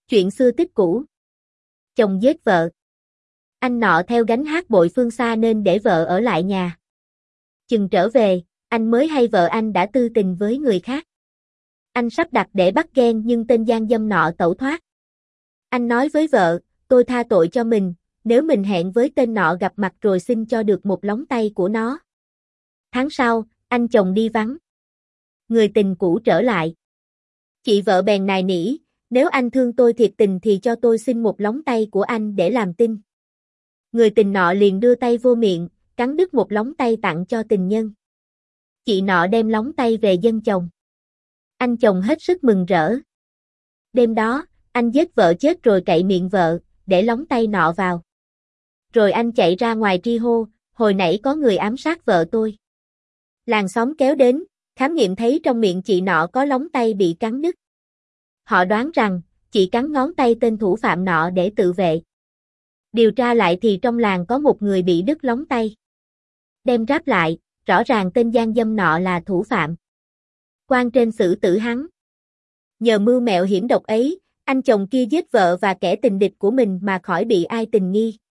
Chuyện xưa tích cũ. Chồng giết vợ. Anh nọ theo gánh hát bội phương xa nên để vợ ở lại nhà. Chừng trở về, anh mới hay vợ anh đã tư tình với người khác. Anh sắp đặt để bắt ghen nhưng tên gian dâm nọ tẩu thoát. Anh nói với vợ, tôi tha tội cho mình, nếu mình hẹn với tên nọ gặp mặt rồi xin cho được một lóng tay của nó. Tháng sau, anh chồng đi vắng. Người tình cũ trở lại. Chị vợ bèn nài nỉ, nếu anh thương tôi thiệt tình thì cho tôi xin một lóng tay của anh để làm tin. Người tình nọ liền đưa tay vô miệng, cắn đứt một lóng tay tặng cho tình nhân. Chị nọ đem lóng tay về dâng chồng. Anh chồng hết sức mừng rỡ. Đêm đó, anh giết vợ chết rồi cậy miệng vợ, để lóng tay nọ vào. Rồi anh chạy ra ngoài tri hô, hồi nãy có người ám sát vợ tôi. Làng xóm kéo đến, khám nghiệm thấy trong miệng chị nọ có lóng tay bị cắn đứt. Họ đoán rằng, chị cắn ngón tay tên thủ phạm nọ để tự vệ. Điều tra lại thì trong làng có một người bị đứt lóng tay. Đem ráp lại, rõ ràng tên gian dâm nọ là thủ phạm. Quan trên xử tử hắn. Nhờ mưu mẹo hiểm độc ấy, anh chồng kia giết vợ và kẻ tình địch của mình mà khỏi bị ai tình nghi.